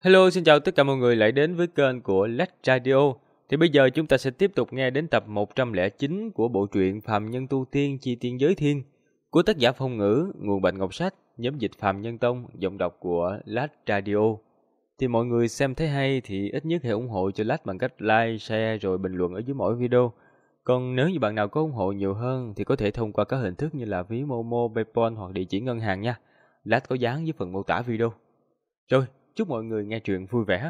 Hello, xin chào tất cả mọi người lại đến với kênh của Let's Radio. Thì bây giờ chúng ta sẽ tiếp tục nghe đến tập 109 của bộ truyện Phàm Nhân Tu Tiên Chi Tiên Giới Thiên của tác giả Phong Ngữ, nguồn Bạch Ngọc Sách, nhóm dịch Phàm Nhân Tông, giọng đọc của Let's Radio. Thì mọi người xem thấy hay thì ít nhất hãy ủng hộ cho Let's bằng cách like, share rồi bình luận ở dưới mỗi video. Còn nếu như bạn nào có ủng hộ nhiều hơn thì có thể thông qua các hình thức như là ví Momo, PayPal hoặc địa chỉ ngân hàng nha. Let's có dán dưới phần mô tả video. Rồi, chúc mọi người nghe truyện vui vẻ.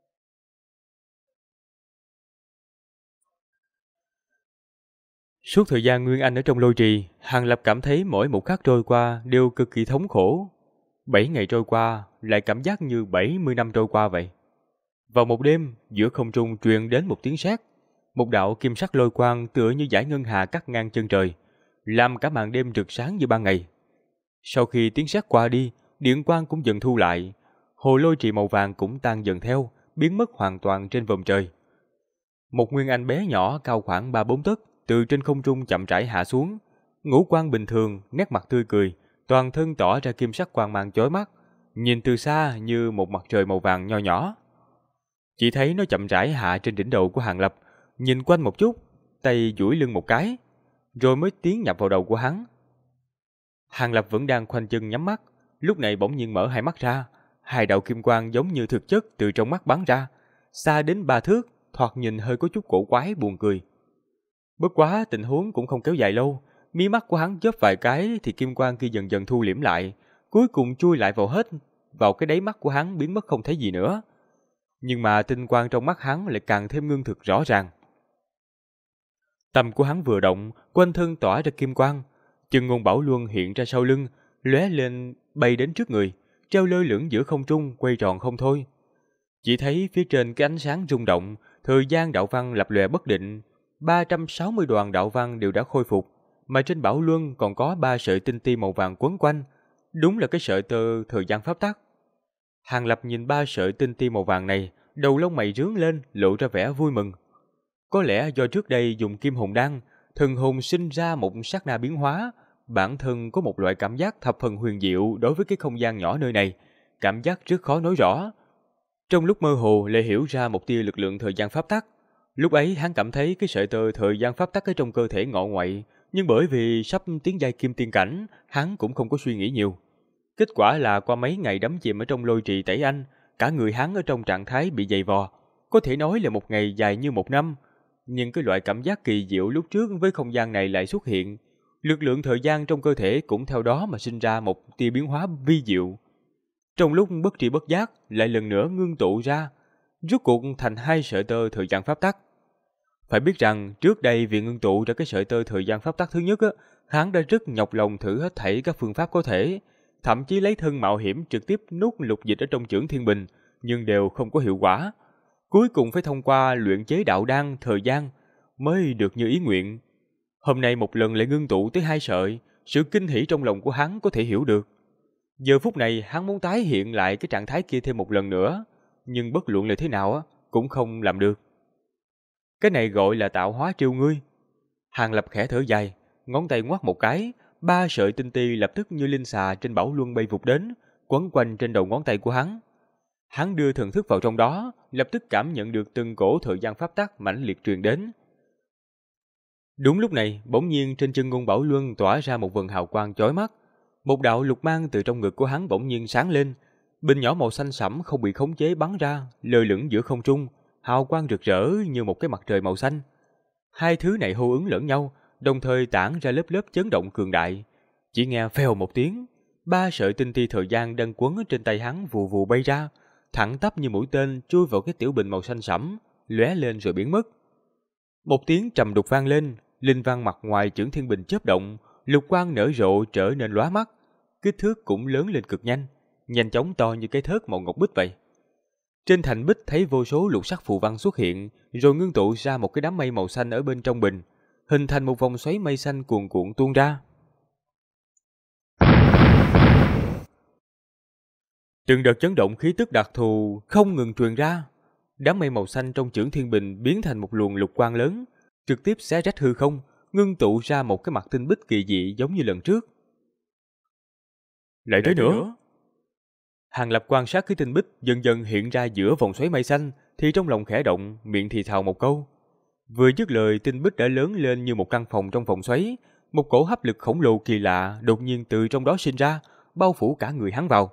Suốt thời gian Nguyên Anh ở trong lôi trì, Hàng Lập cảm thấy mỗi một khắc trôi qua đều cực kỳ thống khổ. 7 ngày trôi qua, lại cảm giác như 70 năm trôi qua vậy. Vào một đêm, giữa không trung truyền đến một tiếng sét. Một đạo kim sắc lôi quang tựa như dải ngân hà cắt ngang chân trời, làm cả màn đêm rực sáng như ban ngày. Sau khi tiếng sét qua đi, điện quang cũng dần thu lại. Hồ lôi trì màu vàng cũng tan dần theo, biến mất hoàn toàn trên vòm trời. Một Nguyên Anh bé nhỏ cao khoảng 3-4 tấc từ trên không trung chậm rãi hạ xuống, ngũ quan bình thường, nét mặt tươi cười, toàn thân tỏ ra kim sắc quang mang chói mắt, nhìn từ xa như một mặt trời màu vàng nho nhỏ. Chỉ thấy nó chậm rãi hạ trên đỉnh đầu của Hàng Lập, nhìn quanh một chút, tay duỗi lưng một cái, rồi mới tiến nhập vào đầu của hắn. Hàng Lập vẫn đang khoanh chân nhắm mắt, lúc này bỗng nhiên mở hai mắt ra, hai đạo kim quang giống như thực chất từ trong mắt bắn ra, xa đến 3 thước, thoạt nhìn hơi có chút cổ quái buồn cười. Bất quá tình huống cũng không kéo dài lâu, mí mắt của hắn chớp vài cái thì kim quang kia dần dần thu liễm lại, cuối cùng chui lại vào cái đáy mắt của hắn biến mất không thấy gì nữa. Nhưng mà tinh quang trong mắt hắn lại càng thêm ngưng thực rõ ràng. Tâm của hắn vừa động, quanh thân tỏa ra kim quang, chân ngôn bảo luân hiện ra sau lưng, lóe lên bay đến trước người, treo lơ lửng giữa không trung quay tròn không thôi. Chỉ thấy phía trên cái ánh sáng rung động, thời gian đạo văn lập lòe bất định, 360 đoàn đạo văn đều đã khôi phục, mà trên bảo luân còn có 3 sợi tinh ti màu vàng quấn quanh, đúng là cái sợi tơ thời gian pháp tắc. Hàng Lập nhìn 3 sợi tinh ti màu vàng này, đầu lông mày rướng lên, lộ ra vẻ vui mừng. Có lẽ do trước đây dùng kim hồn đan, thần hồn sinh ra một sát na biến hóa, bản thân có một loại cảm giác thập phần huyền diệu đối với cái không gian nhỏ nơi này, cảm giác rất khó nói rõ. Trong lúc mơ hồ lại hiểu ra một tia lực lượng thời gian pháp tắc. Lúc ấy hắn cảm thấy cái sợi tơ thời gian pháp tắc ở trong cơ thể ngọ nguậy, nhưng bởi vì sắp tiến giai kim tiên cảnh, hắn cũng không có suy nghĩ nhiều. Kết quả là qua mấy ngày đắm chìm ở trong lôi trì tẩy anh, cả người hắn ở trong trạng thái bị dày vò, có thể nói là một ngày dài như một năm. Nhưng cái loại cảm giác kỳ diệu lúc trước với không gian này lại xuất hiện, lực lượng thời gian trong cơ thể cũng theo đó mà sinh ra một tia biến hóa vi diệu. Trong lúc bất tri bất giác lại lần nữa ngưng tụ ra, rốt cuộc thành 2 sợi tơ thời gian pháp tắc. Phải biết rằng trước đây vì ngưng tụ ra cái sợi tơ thời gian pháp tắc thứ nhất hắn đã rất nhọc lòng thử hết thảy các phương pháp có thể, thậm chí lấy thân mạo hiểm trực tiếp nuốt lục dịch ở trong chưởng thiên bình, nhưng đều không có hiệu quả. Cuối cùng phải thông qua luyện chế đạo đan thời gian mới được như ý nguyện. Hôm nay một lần lại ngưng tụ tới 2 sợi, sự kinh hỉ trong lòng của hắn có thể hiểu được. Giờ phút này hắn muốn tái hiện lại cái trạng thái kia thêm một lần nữa, nhưng bất luận là thế nào cũng không làm được. Cái này gọi là tạo hóa trêu ngươi. Hàng Lập khẽ thở dài, ngón tay ngoắc một cái, 3 sợi tinh ti lập tức như linh xà trên bảo luân bay vụt đến, quấn quanh trên đầu ngón tay của hắn. Hắn đưa thần thức vào trong đó, lập tức cảm nhận được từng cổ thời gian pháp tắc mãnh liệt truyền đến. Đúng lúc này, bỗng nhiên trên chân ngôn bảo luân tỏa ra một vầng hào quang chói mắt. Một đạo lục mang từ trong ngực của hắn bỗng nhiên sáng lên, bình nhỏ màu xanh sẫm không bị khống chế bắn ra, lơ lửng giữa không trung, hào quang rực rỡ như một cái mặt trời màu xanh. Hai thứ này hô ứng lẫn nhau, đồng thời tản ra lớp lớp chấn động cường đại. Chỉ nghe phèo một tiếng, 3 sợi tinh ti thời gian đang quấn ở trên tay hắn vù vù bay ra, thẳng tắp như mũi tên chui vào cái tiểu bình màu xanh sẫm, lóe lên rồi biến mất. Một tiếng trầm đục vang lên, linh văn mặt ngoài chưởng thiên bình chớp động, lục quang nở rộ trở nên lóa mắt, kích thước cũng lớn lên cực nhanh, nhanh chóng to như cái thớt màu ngọc bích vậy. Trên thành bích thấy vô số lục sắc phù văn xuất hiện, rồi ngưng tụ ra một cái đám mây màu xanh ở bên trong bình, hình thành một vòng xoáy mây xanh cuồn cuộn tuôn ra. Từng đợt chấn động khí tức đặc thù không ngừng truyền ra, đám mây màu xanh trong chưởng thiên bình biến thành một luồng lục quang lớn, trực tiếp xé rách hư không, ngưng tụ ra một cái mặt tinh bích kỳ dị giống như lần trước. Lại tới nữa. Hàng Lập quan sát cái tinh bích dần dần hiện ra giữa vòng xoáy mây xanh, thì trong lòng khẽ động, miệng thì thào một câu. Vừa dứt lời, tinh bích đã lớn lên như một căn phòng trong vòng xoáy, một cổ hấp lực khổng lồ kỳ lạ đột nhiên từ trong đó sinh ra, bao phủ cả người hắn vào.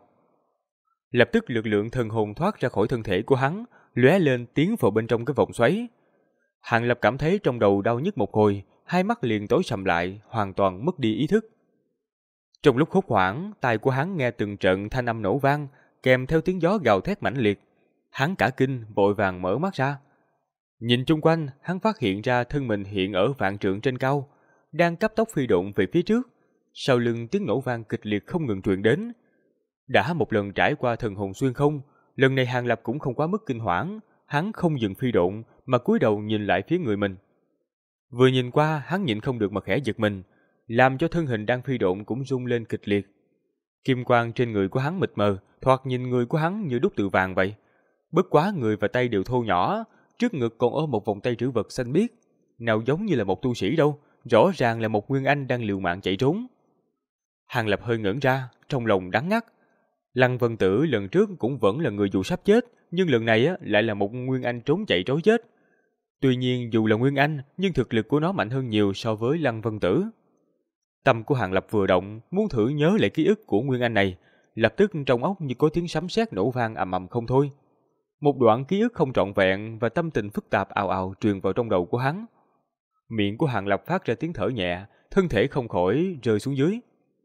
Lập tức lực lượng thần hồn thoát ra khỏi thân thể của hắn, lóe lên tiến vào bên trong cái vòng xoáy. Hàng Lập cảm thấy trong đầu đau nhức một hồi, hai mắt liền tối sầm lại, hoàn toàn mất đi ý thức. Trong lúc hốt hoảng, tai của hắn nghe từng trận thanh âm nổ vang, kèm theo tiếng gió gào thét mãnh liệt. Hắn cả kinh, vội vàng mở mắt ra. Nhìn chung quanh, hắn phát hiện ra thân mình hiện ở vạn trượng trên cao, đang cấp tốc phi độn về phía trước. Sau lưng tiếng nổ vang kịch liệt không ngừng truyền đến. Đã một lần trải qua thần hồn xuyên không, lần này Hàng Lập cũng không quá mức kinh hoảng, hắn không dừng phi độn mà cúi đầu nhìn lại phía người mình. Vừa nhìn qua, hắn nhịn không được mà khẽ giật mình, làm cho thân hình đang phi độn cũng rung lên kịch liệt. Kim quang trên người của hắn mịt mờ, thoạt nhìn người của hắn như đúc từ vàng vậy. Bất quá người và tay đều thô nhỏ, trước ngực còn ôm một vòng tay trữ vật xanh biếc, nào giống như là một tu sĩ đâu, rõ ràng là một nguyên anh đang liều mạng chạy trốn. Hàng Lập hơi ngẩn ra, trong lòng đắng ngắt. Lăng Vân Tử lần trước cũng vẫn là người dù sắp chết, nhưng lần này lại là một nguyên anh trốn chạy trối chết. Tuy nhiên dù là nguyên anh, nhưng thực lực của nó mạnh hơn nhiều so với Lăng Vân Tử. Tâm của Hàng Lập vừa động, muốn thử nhớ lại ký ức của nguyên anh này, lập tức trong óc như có tiếng sấm sét nổ vang ầm ầm không thôi. Một đoạn ký ức không trọn vẹn và tâm tình phức tạp ào ào truyền vào trong đầu của hắn. Miệng của Hàng Lập phát ra tiếng thở nhẹ, thân thể không khỏi rơi xuống dưới.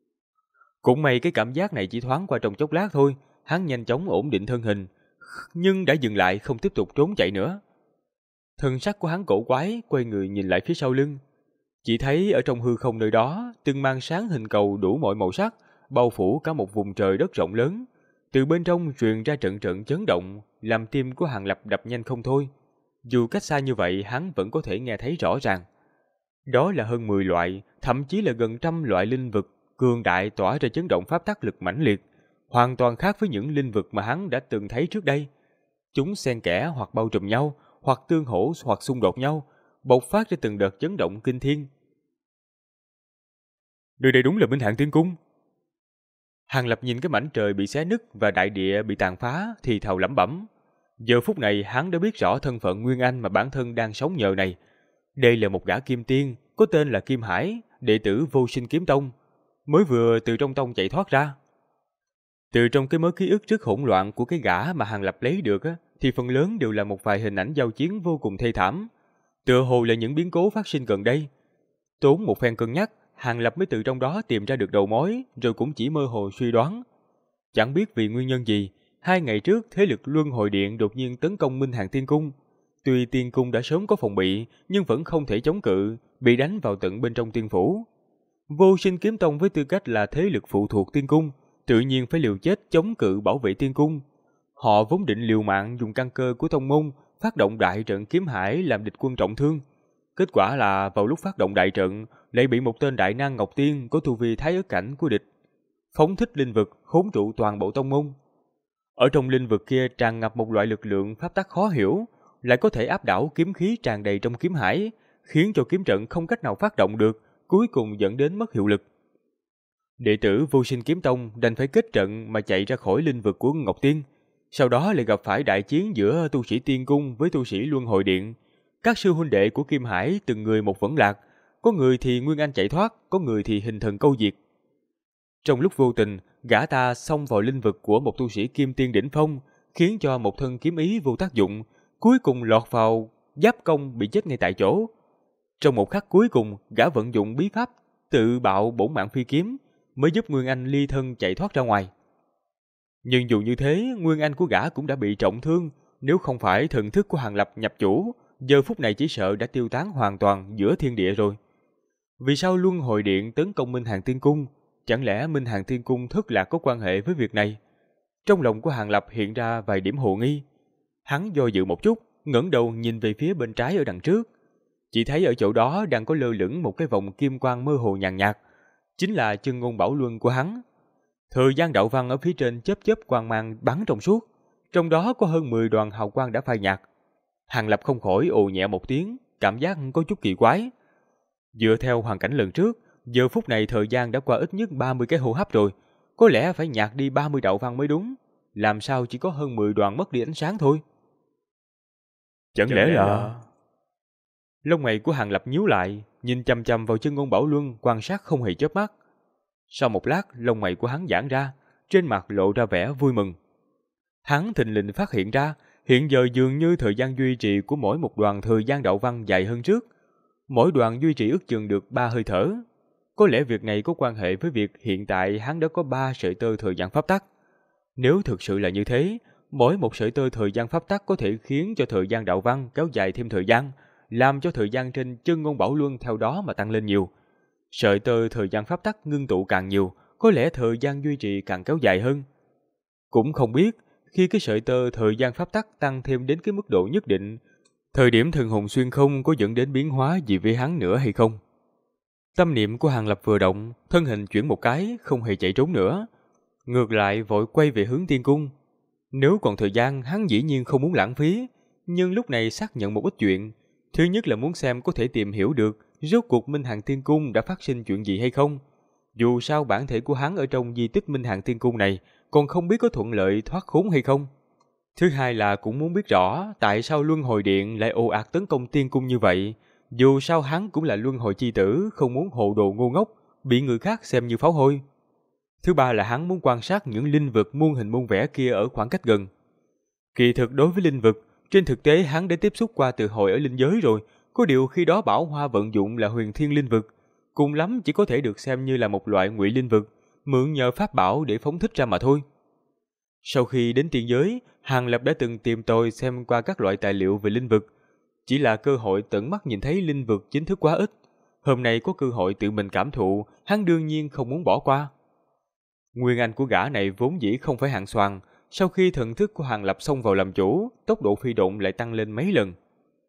Cũng may cái cảm giác này chỉ thoáng qua trong chốc lát thôi, hắn nhanh chóng ổn định thân hình, nhưng đã dừng lại không tiếp tục trốn chạy nữa. Thân sắc của hắn cổ quái, quay người nhìn lại phía sau lưng. Chỉ thấy ở trong hư không nơi đó, từng màn sáng hình cầu đủ mọi màu sắc, bao phủ cả một vùng trời đất rộng lớn. Từ bên trong truyền ra trận trận chấn động, làm tim của Hàng Lập đập nhanh không thôi. Dù cách xa như vậy, hắn vẫn có thể nghe thấy rõ ràng. Đó là hơn 10 loại, thậm chí là gần trăm loại linh vực cường đại tỏa ra chấn động pháp tắc lực mãnh liệt, hoàn toàn khác với những linh vực mà hắn đã từng thấy trước đây. Chúng xen kẽ hoặc bao trùm nhau, hoặc tương hỗ hoặc xung đột nhau, bộc phát ra từng đợt chấn động kinh thiên. Nơi đây đúng là Minh Hạng Tiên Cung. Hàng Lập nhìn cái mảnh trời bị xé nứt và đại địa bị tàn phá thì thào lẩm bẩm. Giờ phút này hắn đã biết rõ thân phận nguyên anh mà bản thân đang sống nhờ này. Đây là một gã kim tiên, có tên là Kim Hải, đệ tử Vô Sinh Kiếm Tông, mới vừa từ trong tông chạy thoát ra. Từ trong cái mớ ký ức rất hỗn loạn của cái gã mà Hàng Lập lấy được thì phần lớn đều là một vài hình ảnh giao chiến vô cùng thê thảm. Tựa hồ là những biến cố phát sinh gần đây. Tốn một phen cân nhắc, Hàng Lập mới từ trong đó tìm ra được đầu mối, rồi cũng chỉ mơ hồ suy đoán. Chẳng biết vì nguyên nhân gì, 2 ngày trước thế lực Luân Hồi Điện đột nhiên tấn công Minh Hạng Tiên Cung. Tuy Tiên Cung đã sớm có phòng bị, nhưng vẫn không thể chống cự, bị đánh vào tận bên trong tiên phủ. Vô Sinh Kiếm Tông với tư cách là thế lực phụ thuộc Tiên Cung, tự nhiên phải liều chết chống cự bảo vệ Tiên Cung. Họ vốn định liều mạng dùng căn cơ của tông môn, phát động đại trận Kiếm Hải làm địch quân trọng thương. Kết quả là vào lúc phát động đại trận, lại bị một tên đại năng Ngọc Tiên có tu vi thái ức cảnh của địch phóng thích linh vực khốn trụ toàn bộ tông môn. Ở trong linh vực kia tràn ngập một loại lực lượng pháp tắc khó hiểu, lại có thể áp đảo kiếm khí tràn đầy trong kiếm hải, khiến cho kiếm trận không cách nào phát động được, cuối cùng dẫn đến mất hiệu lực. Đệ tử Vô Sinh Kiếm Tông đành phải kết trận mà chạy ra khỏi linh vực của Ngọc Tiên. Sau đó lại gặp phải đại chiến giữa tu sĩ Tiên Cung với tu sĩ Luân Hồi Điện. Các sư huynh đệ của Kim Hải từng người một vẫn lạc, có người thì nguyên anh chạy thoát, có người thì hình thần câu diệt. Trong lúc vô tình, gã ta xông vào linh vực của một tu sĩ Kim Tiên đỉnh phong, khiến cho một thân kiếm ý vô tác dụng, cuối cùng lọt vào giáp công bị chết ngay tại chỗ. Trong một khắc cuối cùng, gã vận dụng bí pháp tự bạo bổn mạng phi kiếm, mới giúp Nguyên Anh ly thân chạy thoát ra ngoài. Nhưng dù như thế, Nguyên Anh của gã cũng đã bị trọng thương, nếu không phải thần thức của Hàng Lập nhập chủ, giờ phút này chỉ sợ đã tiêu tán hoàn toàn giữa thiên địa rồi. Vì sao Luân Hồi Điện tấn công Minh Hạng Tiên Cung? Chẳng lẽ Minh Hạng Tiên Cung thất lạc có quan hệ với việc này? Trong lòng của Hàng Lập hiện ra vài điểm hồ nghi. Hắn do dự một chút, ngẩng đầu nhìn về phía bên trái ở đằng trước. Chỉ thấy ở chỗ đó đang có lơ lửng một cái vòng kim quang mơ hồ nhàn nhạt, chính là chân ngôn bảo luân của hắn. Thời gian đạo văn ở phía trên chớp chớp quang mang bắn trong suốt, trong đó có hơn 10 đoàn hào quang đã phai nhạt. Hàng Lập không khỏi ồ nhẹ một tiếng, cảm giác có chút kỳ quái. Dựa theo hoàn cảnh lần trước, giờ phút này thời gian đã qua ít nhất 30 cái hô hấp rồi, có lẽ phải nhạt đi 30 đạo văn mới đúng. làm sao chỉ có hơn 10 đoàn mất đi ánh sáng thôi. Chẳng lẽ là... Lông mày của Hàng Lập nhíu lại, nhìn chằm chằm vào chân ngôn Bảo Luân quan sát không hề chớp mắt. Sau một lát, lông mày của hắn giãn ra, trên mặt lộ ra vẻ vui mừng. Hắn thình lình phát hiện ra, hiện giờ dường như thời gian duy trì của mỗi một đoàn thời gian đạo văn dài hơn trước. Mỗi đoàn duy trì ước chừng được 3 hơi thở. Có lẽ việc này có quan hệ với việc hiện tại hắn đã có 3 sợi tơ thời gian pháp tắc. Nếu thực sự là như thế, mỗi một sợi tơ thời gian pháp tắc có thể khiến cho thời gian đạo văn kéo dài thêm thời gian, làm cho thời gian trên chân ngôn Bảo Luân theo đó mà tăng lên nhiều. Sợi tơ thời gian pháp tắc ngưng tụ càng nhiều, có lẽ thời gian duy trì càng kéo dài hơn. Cũng không biết, khi cái sợi tơ thời gian pháp tắc tăng thêm đến cái mức độ nhất định, thời điểm thần hồn xuyên không có dẫn đến biến hóa gì với hắn nữa hay không? Tâm niệm của Hàng Lập vừa động, thân hình chuyển một cái, không hề chạy trốn nữa. Ngược lại vội quay về hướng tiên cung. Nếu còn thời gian, hắn dĩ nhiên không muốn lãng phí, nhưng lúc này xác nhận một ít chuyện. Thứ nhất là muốn xem có thể tìm hiểu được rốt cuộc Minh Hằng Tiên Cung đã phát sinh chuyện gì hay không. Dù sao bản thể của hắn ở trong di tích Minh Hằng Tiên Cung này còn không biết có thuận lợi thoát khốn hay không. Thứ hai là cũng muốn biết rõ tại sao Luân Hồi Điện lại ồ ạt tấn công Tiên Cung như vậy. Dù sao hắn cũng là Luân Hồi chi tử, không muốn hồ đồ ngu ngốc, bị người khác xem như pháo hôi. Thứ ba là hắn muốn quan sát những linh vực muôn hình muôn vẻ kia ở khoảng cách gần. Kỳ thực đối với linh vực, trên thực tế hắn đã tiếp xúc qua từ hồi ở linh giới rồi, có điều khi đó Bảo Hoa vận dụng là huyền thiên linh vực, cùng lắm chỉ có thể được xem như là một loại ngụy linh vực, mượn nhờ pháp bảo để phóng thích ra mà thôi. Sau khi đến tiên giới, Hàng Lập đã từng tìm tòi xem qua các loại tài liệu về linh vực, chỉ là cơ hội tận mắt nhìn thấy linh vực chính thức quá ít. Hôm nay có cơ hội tự mình cảm thụ, hắn đương nhiên không muốn bỏ qua. Nguyên anh của gã này vốn dĩ không phải hạng xoàn, sau khi thần thức của Hàng Lập xông vào làm chủ, tốc độ phi độn lại tăng lên mấy lần.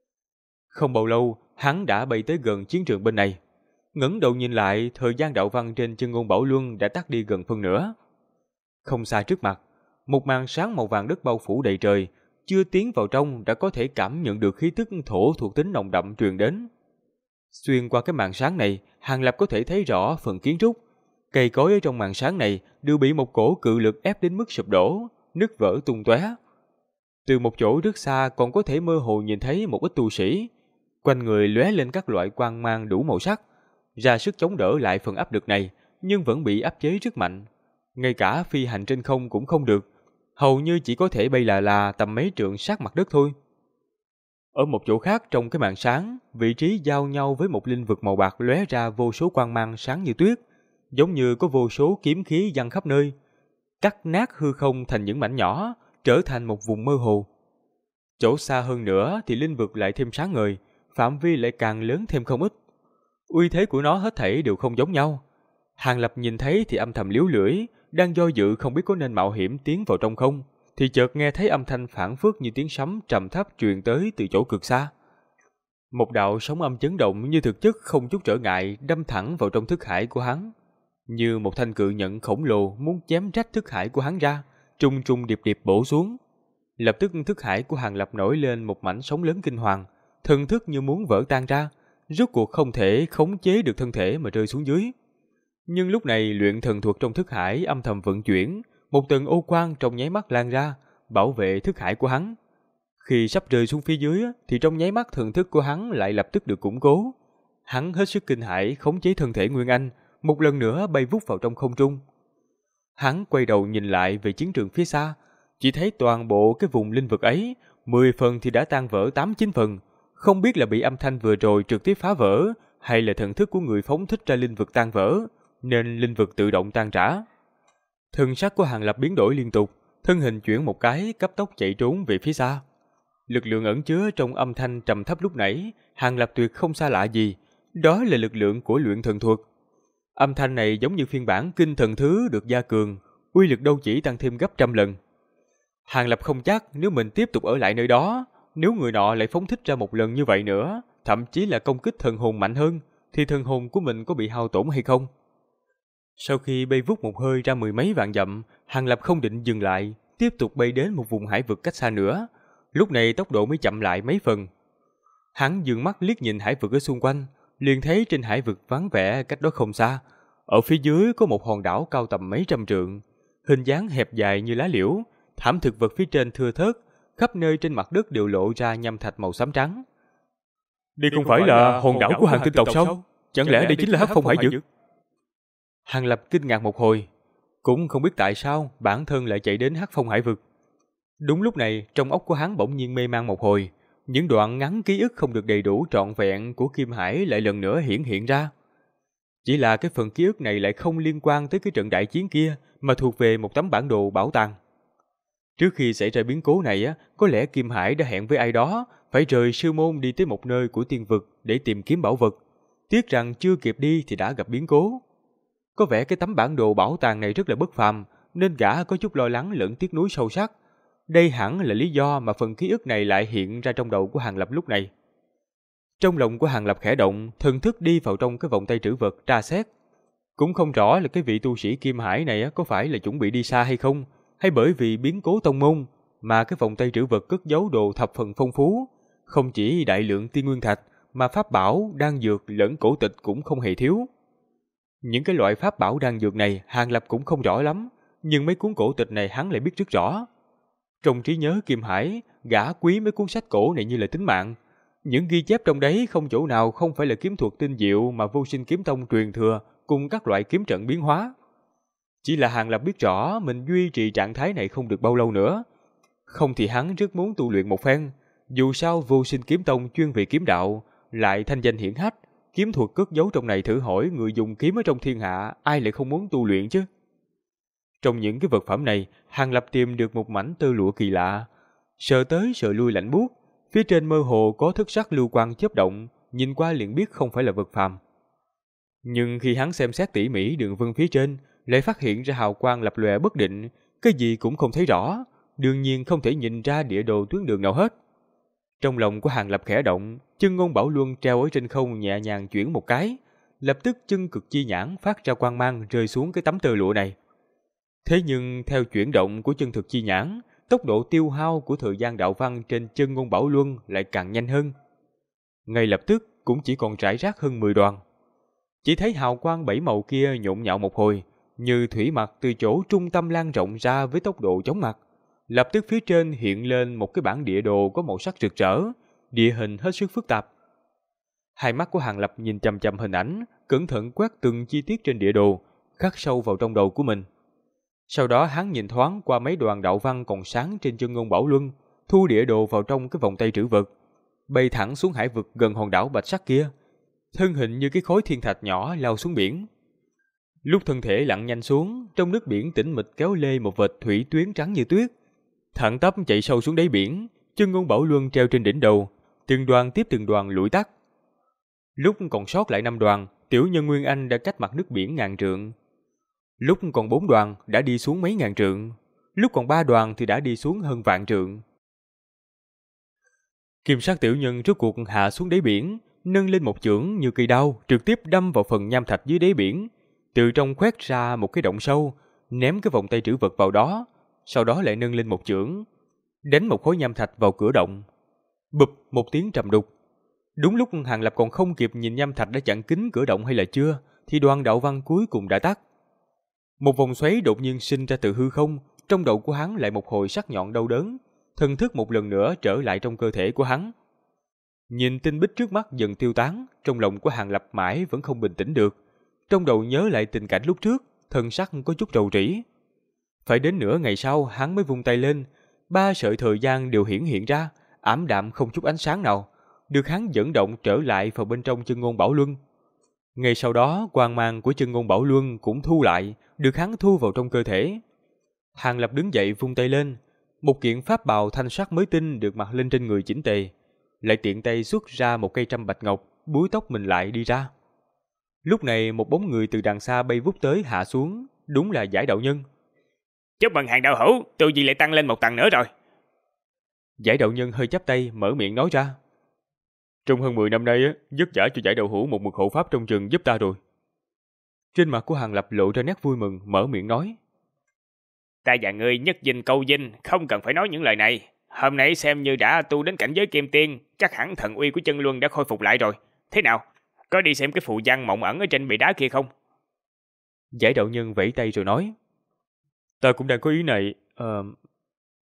Không bao lâu, hắn đã bay tới gần chiến trường bên này. Ngẩng đầu nhìn lại, thời gian đạo văn trên chân ngôn Bảo Luân đã tắt đi gần phân nửa. Không xa trước mặt, một màn sáng màu vàng đất bao phủ đầy trời, chưa tiến vào trong đã có thể cảm nhận được khí tức thổ thuộc tính nồng đậm truyền đến. Xuyên qua cái màn sáng này, Hàng Lập có thể thấy rõ phần kiến trúc. Cây cối ở trong màn sáng này đều bị một cổ cự lực ép đến mức sụp đổ, nứt vỡ tung tóe. Từ một chỗ rất xa còn có thể mơ hồ nhìn thấy một ít tu sĩ, quanh người lóe lên các loại quang mang đủ màu sắc, ra sức chống đỡ lại phần áp lực này, nhưng vẫn bị áp chế rất mạnh. Ngay cả phi hành trên không cũng không được, hầu như chỉ có thể bay là tầm mấy trượng sát mặt đất thôi. Ở một chỗ khác trong cái màn sáng, vị trí giao nhau với một linh vực màu bạc lóe ra vô số quang mang sáng như tuyết, giống như có vô số kiếm khí giăng khắp nơi, cắt nát hư không thành những mảnh nhỏ, trở thành một vùng mơ hồ. Chỗ xa hơn nữa thì linh vực lại thêm sáng ngời, phạm vi lại càng lớn thêm không ít. Uy thế của nó hết thảy đều không giống nhau. Hàng Lập nhìn thấy thì âm thầm liếu lưỡi, đang do dự không biết có nên mạo hiểm tiến vào trong không, thì chợt nghe thấy âm thanh phảng phất như tiếng sấm trầm thấp truyền tới từ chỗ cực xa. Một đạo sóng âm chấn động như thực chất không chút trở ngại đâm thẳng vào trong thức hải của hắn, như một thanh cự nhẫn khổng lồ muốn chém rách thức hải của hắn ra, trung trung điệp điệp bổ xuống. Lập tức thức hải của Hàng Lập nổi lên một mảnh sóng lớn kinh hoàng, thần thức như muốn vỡ tan ra, rốt cuộc không thể khống chế được thân thể mà rơi xuống dưới. Nhưng lúc này luyện thần thuật trong thức hải âm thầm vận chuyển, một tầng ô quang trong nháy mắt lan ra, bảo vệ thức hải của hắn. Khi sắp rơi xuống phía dưới thì trong nháy mắt thần thức của hắn lại lập tức được củng cố. Hắn hết sức kinh hãi khống chế thân thể Nguyên Anh, một lần nữa bay vút vào trong không trung. Hắn quay đầu nhìn lại về chiến trường phía xa, chỉ thấy toàn bộ cái vùng linh vực ấy, 10 phần thì đã tan vỡ 8-9 phần, không biết là bị âm thanh vừa rồi trực tiếp phá vỡ, hay là thần thức của người phóng thích ra linh vực tan vỡ, nên linh vực tự động tan rã. Thần sắc của Hàng Lập biến đổi liên tục, thân hình chuyển một cái, cấp tốc chạy trốn về phía xa. Lực lượng ẩn chứa trong âm thanh trầm thấp lúc nãy, Hàng Lập tuyệt không xa lạ gì, đó là lực lượng của luyện thần thuật. Âm thanh này giống như phiên bản kinh thần thứ được gia cường, uy lực đâu chỉ tăng thêm gấp trăm lần. Hàng Lập không chắc nếu mình tiếp tục ở lại nơi đó, nếu người nọ lại phóng thích ra một lần như vậy nữa, thậm chí là công kích thần hồn mạnh hơn, thì thần hồn của mình có bị hao tổn hay không? Sau khi bay vút một hơi ra 10 mấy vạn dặm, Hàng Lập không định dừng lại, tiếp tục bay đến một vùng hải vực cách xa nữa. Lúc này tốc độ mới chậm lại mấy phần. Hắn dừng mắt liếc nhìn hải vực ở xung quanh, liền thấy trên hải vực vắng vẻ cách đó không xa. Ở phía dưới có một hòn đảo cao tầm mấy trăm trượng, hình dáng hẹp dài như lá liễu, thảm thực vật phía trên thưa thớt, khắp nơi trên mặt đất đều lộ ra nham thạch màu xám trắng. Đây không phải là hòn đảo của Hàn tinh tộc sao? Chẳng lẽ đây chính là Hắc Phong Hải Vực? Hàng Lập kinh ngạc một hồi, cũng không biết tại sao bản thân lại chạy đến Hắc Phong Hải Vực. Đúng lúc này, trong óc của hắn bỗng nhiên mê man một hồi, những đoạn ngắn ký ức không được đầy đủ trọn vẹn của Kim Hải lại lần nữa hiện ra. Chỉ là cái phần ký ức này lại không liên quan tới cái trận đại chiến kia, mà thuộc về một tấm bản đồ bảo tàng. Trước khi xảy ra biến cố này, có lẽ Kim Hải đã hẹn với ai đó phải rời sư môn đi tới một nơi của tiên vực để tìm kiếm bảo vật. Tiếc rằng chưa kịp đi thì đã gặp biến cố. Có vẻ cái tấm bản đồ bảo tàng này rất là bất phàm, nên gã có chút lo lắng lẫn tiếc nuối sâu sắc. Đây hẳn là lý do mà phần ký ức này lại hiện ra trong đầu của Hàng Lập lúc này. Trong lòng của Hàng Lập khẽ động, thần thức đi vào trong cái vòng tay trữ vật tra xét. Cũng không rõ là cái vị tu sĩ Kim Hải này có phải là chuẩn bị đi xa hay không, hay bởi vì biến cố tông môn mà cái vòng tay trữ vật cất giấu đồ thập phần phong phú, không chỉ đại lượng tiên nguyên thạch mà pháp bảo, đan dược lẫn cổ tịch cũng không hề thiếu. Những cái loại pháp bảo đan dược này Hàng Lập cũng không rõ lắm, nhưng mấy cuốn cổ tịch này hắn lại biết rất rõ. Trong trí nhớ Kim Hải, gã quý mấy cuốn sách cổ này như là tính mạng. Những ghi chép trong đấy không chỗ nào không phải là kiếm thuật tinh diệu mà Vô Sinh Kiếm Tông truyền thừa cùng các loại kiếm trận biến hóa. Chỉ là Hàng Lập biết rõ mình duy trì trạng thái này không được bao lâu nữa. Không thì hắn rất muốn tu luyện một phen. Dù sao Vô Sinh Kiếm Tông chuyên về kiếm đạo, lại thanh danh hiển hách, kiếm thuật cất giấu trong này thử hỏi người dùng kiếm ở trong thiên hạ ai lại không muốn tu luyện chứ. Trong những cái vật phẩm này, Hàng Lập tìm được một mảnh tơ lụa kỳ lạ. Sờ tới sờ lui lạnh buốt, phía trên mơ hồ có thức sắc lưu quang chớp động, nhìn qua liền biết không phải là vật phàm. Nhưng khi hắn xem xét tỉ mỉ đường vân phía trên, lại phát hiện ra hào quang lập lòe bất định, cái gì cũng không thấy rõ, đương nhiên không thể nhìn ra địa đồ tuyến đường nào hết. Trong lòng của Hàng Lập khẽ động, chân ngôn bảo luân treo ở trên không nhẹ nhàng chuyển một cái, lập tức chân cực chi nhãn phát ra quang mang rơi xuống cái tấm tơ lụa này. Thế nhưng theo chuyển động của chân thực chi nhãn, tốc độ tiêu hao của thời gian đạo văn trên chân ngôn bảo luân lại càng nhanh hơn. Ngay lập tức cũng chỉ còn rải rác hơn 10 đoàn. Chỉ thấy hào quang 7 màu kia nhộn nhạo một hồi, như thủy mặc từ chỗ trung tâm lan rộng ra với tốc độ chóng mặt. Lập tức phía trên hiện lên một cái bản địa đồ có màu sắc rực rỡ, địa hình hết sức phức tạp. Hai mắt của Hàng Lập nhìn chằm chằm hình ảnh, cẩn thận quét từng chi tiết trên địa đồ, khắc sâu vào trong đầu của mình. Sau đó hắn nhìn thoáng qua mấy đoàn đạo văn còn sáng trên chân ngôn bảo luân, thu địa đồ vào trong cái vòng tay trữ vật, bay thẳng xuống hải vực gần hòn đảo bạch sắc kia, thân hình như cái khối thiên thạch nhỏ lao xuống biển. Lúc thân thể lặn nhanh xuống, trong nước biển tĩnh mịch kéo lê một vệt thủy tuyến trắng như tuyết, thẳng tắp chạy sâu xuống đáy biển. Chân ngôn bảo luân treo trên đỉnh đầu, từng đoàn tiếp từng đoàn lụi tắt. Lúc còn sót lại 5 đoàn, tiểu nhân Nguyên Anh đã cách mặt nước biển ngàn trượng. Lúc còn 4 đoàn đã đi xuống mấy ngàn trượng, lúc còn 3 đoàn thì đã đi xuống hơn vạn trượng. Kim sắc tiểu nhân rốt cuộc hạ xuống đáy biển, nâng lên một chưởng như cây đao, trực tiếp đâm vào phần nham thạch dưới đáy biển, từ trong khoét ra một cái động sâu, ném cái vòng tay trữ vật vào đó, sau đó lại nâng lên một chưởng, đánh một khối nham thạch vào cửa động. Bụp một tiếng trầm đục. Đúng lúc Hàng Lập còn không kịp nhìn nham thạch đã chặn kín cửa động hay là chưa, thì đoàn đạo văn cuối cùng đã tắt. Một vòng xoáy đột nhiên sinh ra từ hư không, trong đầu của hắn lại một hồi sắc nhọn đau đớn, thần thức một lần nữa trở lại trong cơ thể của hắn. Nhìn tinh bích trước mắt dần tiêu tán, trong lòng của Hàng Lập mãi vẫn không bình tĩnh được. Trong đầu nhớ lại tình cảnh lúc trước, thần sắc có chút rầu rĩ. Phải đến nửa ngày sau hắn mới vung tay lên, 3 sợi thời gian đều hiển hiện ra, ảm đạm không chút ánh sáng nào, được hắn dẫn động trở lại vào bên trong chân ngôn bảo luân. Ngay sau đó, quang mang của chân ngôn bảo luân cũng thu lại, được hắn thu vào trong cơ thể. Hàng Lập đứng dậy vung tay lên, một kiện pháp bào thanh sắc mới tinh được mặc lên trên người chỉnh tề, lại tiện tay xuất ra một cây trăm bạch ngọc, búi tóc mình lại đi ra. Lúc này một bóng người từ đằng xa bay vút tới hạ xuống, đúng là Giải đạo nhân. Chúc mừng Hàng đạo hữu, tu vi lại tăng lên một tầng nữa rồi. Giải đạo nhân hơi chắp tay mở miệng nói ra. Trong hơn 10 năm nay, vất vả cho Giải đạo hữu một mực hộ pháp trong rừng giúp ta rồi. Trên mặt của Hàng Lập lộ ra nét vui mừng, mở miệng nói. Ta và ngươi nhất dinh câu dinh, không cần phải nói những lời này. Hôm nay xem như đã tu đến cảnh giới kim tiên, chắc hẳn thần uy của chân luân đã khôi phục lại rồi. Thế nào, có đi xem cái phù văn mộng ẩn ở trên bệ đá kia không? Giải đạo nhân vẫy tay rồi nói. Ta cũng đang có ý này,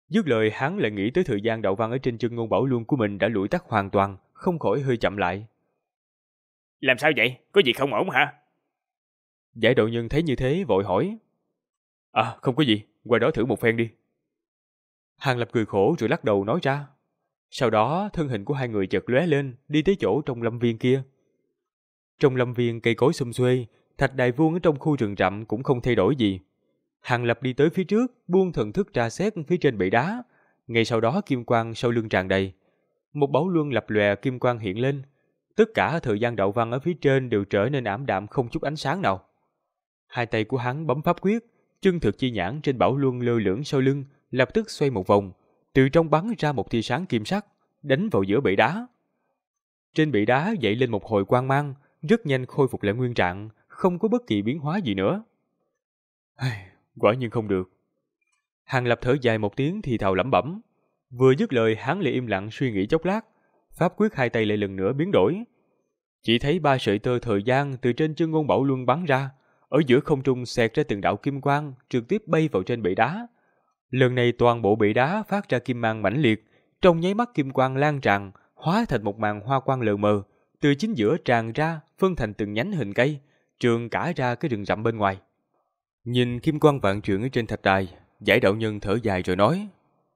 Dứt lời hắn lại nghĩ tới thời gian đạo văn ở trên chân ngôn bảo luân của mình đã lủi tắt hoàn toàn, không khỏi hơi chậm lại. Làm sao vậy? Có gì không ổn hả? Giải đạo nhân thấy như thế vội hỏi. Không có gì, qua đó thử một phen đi. Hàng Lập cười khổ rồi lắc đầu nói ra. Sau đó thân hình của hai người chợt lóe lên, đi tới chỗ trong lâm viên kia. Trong lâm viên cây cối sum xuê, thạch đài vuông ở trong khu rừng rậm cũng không thay đổi gì. Hàng Lập đi tới phía trước, buông thần thức tra xét phía trên bệ đá. Ngay sau đó kim quang sau lưng tràn đầy. Một bảo luân lập lòe kim quang hiện lên. Tất cả thời gian đạo văn ở phía trên đều trở nên ảm đạm không chút ánh sáng nào. Hai tay của hắn bấm pháp quyết, chân thực chi nhãn trên bảo luân lơ lửng sau lưng, lập tức xoay một vòng, từ trong bắn ra một tia sáng kim sắc, đánh vào giữa bệ đá. Trên bệ đá dậy lên một hồi quang mang, rất nhanh khôi phục lại nguyên trạng, không có bất kỳ biến hóa gì nữa. Quả nhiên không được. Hàng Lập thở dài một tiếng thì thào lẩm bẩm. Vừa dứt lời hắn lại im lặng suy nghĩ chốc lát, pháp quyết hai tay lại lần nữa biến đổi. Chỉ thấy ba sợi tơ thời gian từ trên chân ngôn bảo luân bắn ra, ở giữa không trung xẹt ra từng đạo kim quang, trực tiếp bay vào trên bệ đá. Lần này toàn bộ bệ đá phát ra kim mang mãnh liệt, trong nháy mắt kim quang lan tràn, hóa thành một màn hoa quang lờ mờ, từ chính giữa tràn ra, phân thành từng nhánh hình cây, trường cả ra cái rừng rậm bên ngoài. Nhìn kim quang vạn trượng ở trên thạch đài, giải đạo nhân thở dài rồi nói: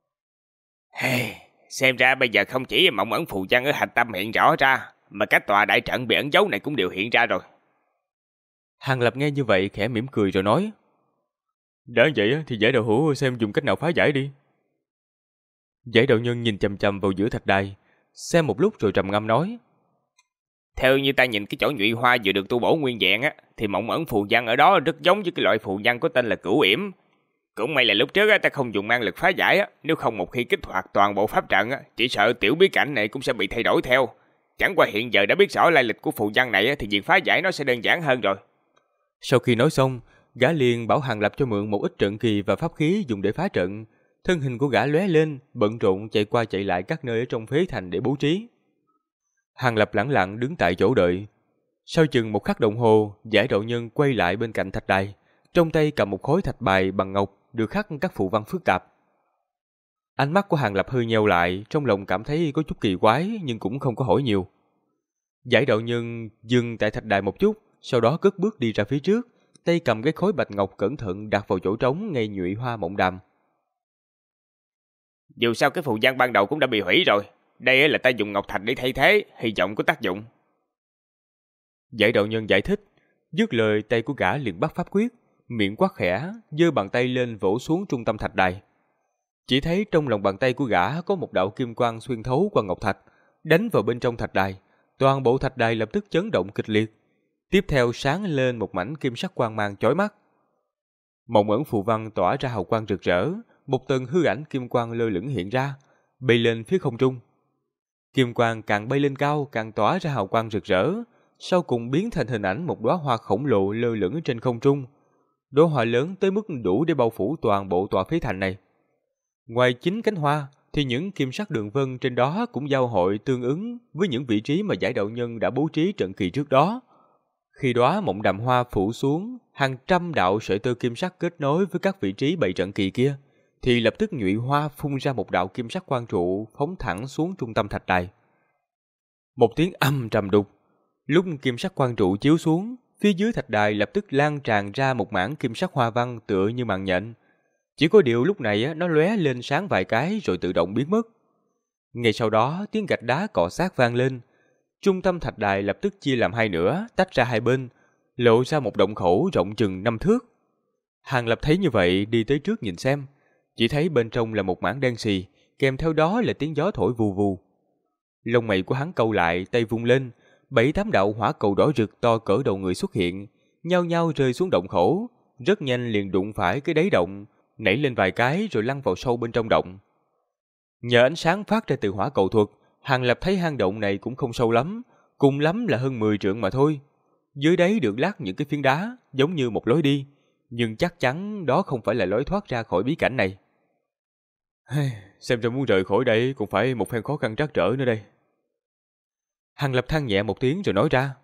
Xem ra bây giờ không chỉ mộng ẩn phù văn ở hạch tâm hiện rõ ra, mà các tòa đại trận bị ẩn dấu này cũng đều hiện ra rồi. Hàng Lập nghe như vậy khẽ mỉm cười rồi nói: Đã vậy thì giải đạo hữu xem dùng cách nào phá giải đi. Giải đạo nhân nhìn chằm chằm vào giữa thạch đài, xem một lúc rồi trầm ngâm nói: Theo như ta nhìn cái chỗ nhụy hoa vừa được tu bổ nguyên vẹn á, thì mộng ẩn phù văn ở đó rất giống với cái loại phù văn có tên là cửu yểm. Cũng may là lúc trước á, ta không dùng mang lực phá giải á, nếu không một khi kích hoạt toàn bộ pháp trận á, chỉ sợ tiểu bí cảnh này cũng sẽ bị thay đổi theo. Chẳng qua hiện giờ đã biết rõ lai lịch của phù văn này á, thì việc phá giải nó sẽ đơn giản hơn rồi. Sau khi nói xong, gã liền bảo Hàng Lập cho mượn một ít trận kỳ và pháp khí dùng để phá trận. Thân hình của gã lóe lên, bận rộn chạy qua chạy lại các nơi ở trong phế thành để bố trí. Hàng Lập lẳng lặng đứng tại chỗ đợi. Sau chừng một khắc đồng hồ, giải đạo nhân quay lại bên cạnh thạch đài, trong tay cầm một khối thạch bài bằng ngọc được khắc các phù văn phức tạp. Ánh mắt của Hàng Lập hơi nheo lại, trong lòng cảm thấy có chút kỳ quái nhưng cũng không có hỏi nhiều. Giải đạo nhân dừng tại thạch đài một chút, sau đó cất bước đi ra phía trước, tay cầm cái khối bạch ngọc cẩn thận đặt vào chỗ trống ngay nhụy hoa mộng đàm. Dù sao cái phù văn ban đầu cũng đã bị hủy rồi, đây là ta dùng ngọc thạch để thay thế, hy vọng có tác dụng. Giải đạo nhân giải thích, dứt lời tay của gã liền bắt pháp quyết, miệng quát khẽ, giơ bàn tay lên vỗ xuống trung tâm thạch đài. Chỉ thấy trong lòng bàn tay của gã có một đạo kim quang xuyên thấu qua ngọc thạch, đánh vào bên trong thạch đài, toàn bộ thạch đài lập tức chấn động kịch liệt. Tiếp theo sáng lên một mảnh kim sắc quang mang chói mắt. Mộng ẩn phù văn tỏa ra hào quang rực rỡ, một tầng hư ảnh kim quang lơ lửng hiện ra, bay lên phía không trung. Kim quang càng bay lên cao càng tỏa ra hào quang rực rỡ, sau cùng biến thành hình ảnh một đóa hoa khổng lồ lơ lửng trên không trung. Đóa hoa lớn tới mức đủ để bao phủ toàn bộ tòa phế thành này. Ngoài chính cánh hoa thì những kim sắc đường vân trên đó cũng giao hội tương ứng với những vị trí mà giải đạo nhân đã bố trí trận kỳ trước đó. Khi đóa mộng đàm hoa phủ xuống, hàng trăm đạo sợi tơ kim sắc kết nối với các vị trí bày trận kỳ kia, thì lập tức nhụy hoa phun ra một đạo kim sắc quang trụ phóng thẳng xuống trung tâm thạch đài. Một tiếng âm trầm đục, lúc kim sắc quang trụ chiếu xuống, phía dưới thạch đài lập tức lan tràn ra một mảng kim sắc hoa văn tựa như màn nhện. Chỉ có điều lúc này nó lóe lên sáng vài cái rồi tự động biến mất. Ngay sau đó tiếng gạch đá cọ sát vang lên. Trung tâm thạch đài lập tức chia làm hai nửa, tách ra hai bên, lộ ra một động khẩu rộng chừng 5 thước. Hàng Lập thấy như vậy đi tới trước nhìn xem, chỉ thấy bên trong là một mảng đen xì, kèm theo đó là tiếng gió thổi vù vù. Lông mày của hắn cau lại, tay vung lên, 7-8 đạo hỏa cầu đỏ rực to cỡ đầu người xuất hiện, nhao nhao rơi xuống động khẩu, rất nhanh liền đụng phải cái đáy động, nảy lên vài cái rồi lăn vào sâu bên trong động. Nhờ ánh sáng phát ra từ hỏa cầu thuật, Hàng Lập thấy hang động này cũng không sâu lắm, cùng lắm là hơn 10 trượng mà thôi. Dưới đáy được lát những cái phiến đá, giống như một lối đi, nhưng chắc chắn đó không phải là lối thoát ra khỏi bí cảnh này. Xem ra muốn rời khỏi đây cũng phải một phen khó khăn trắc trở nữa đây. Hàng Lập than nhẹ một tiếng rồi nói ra.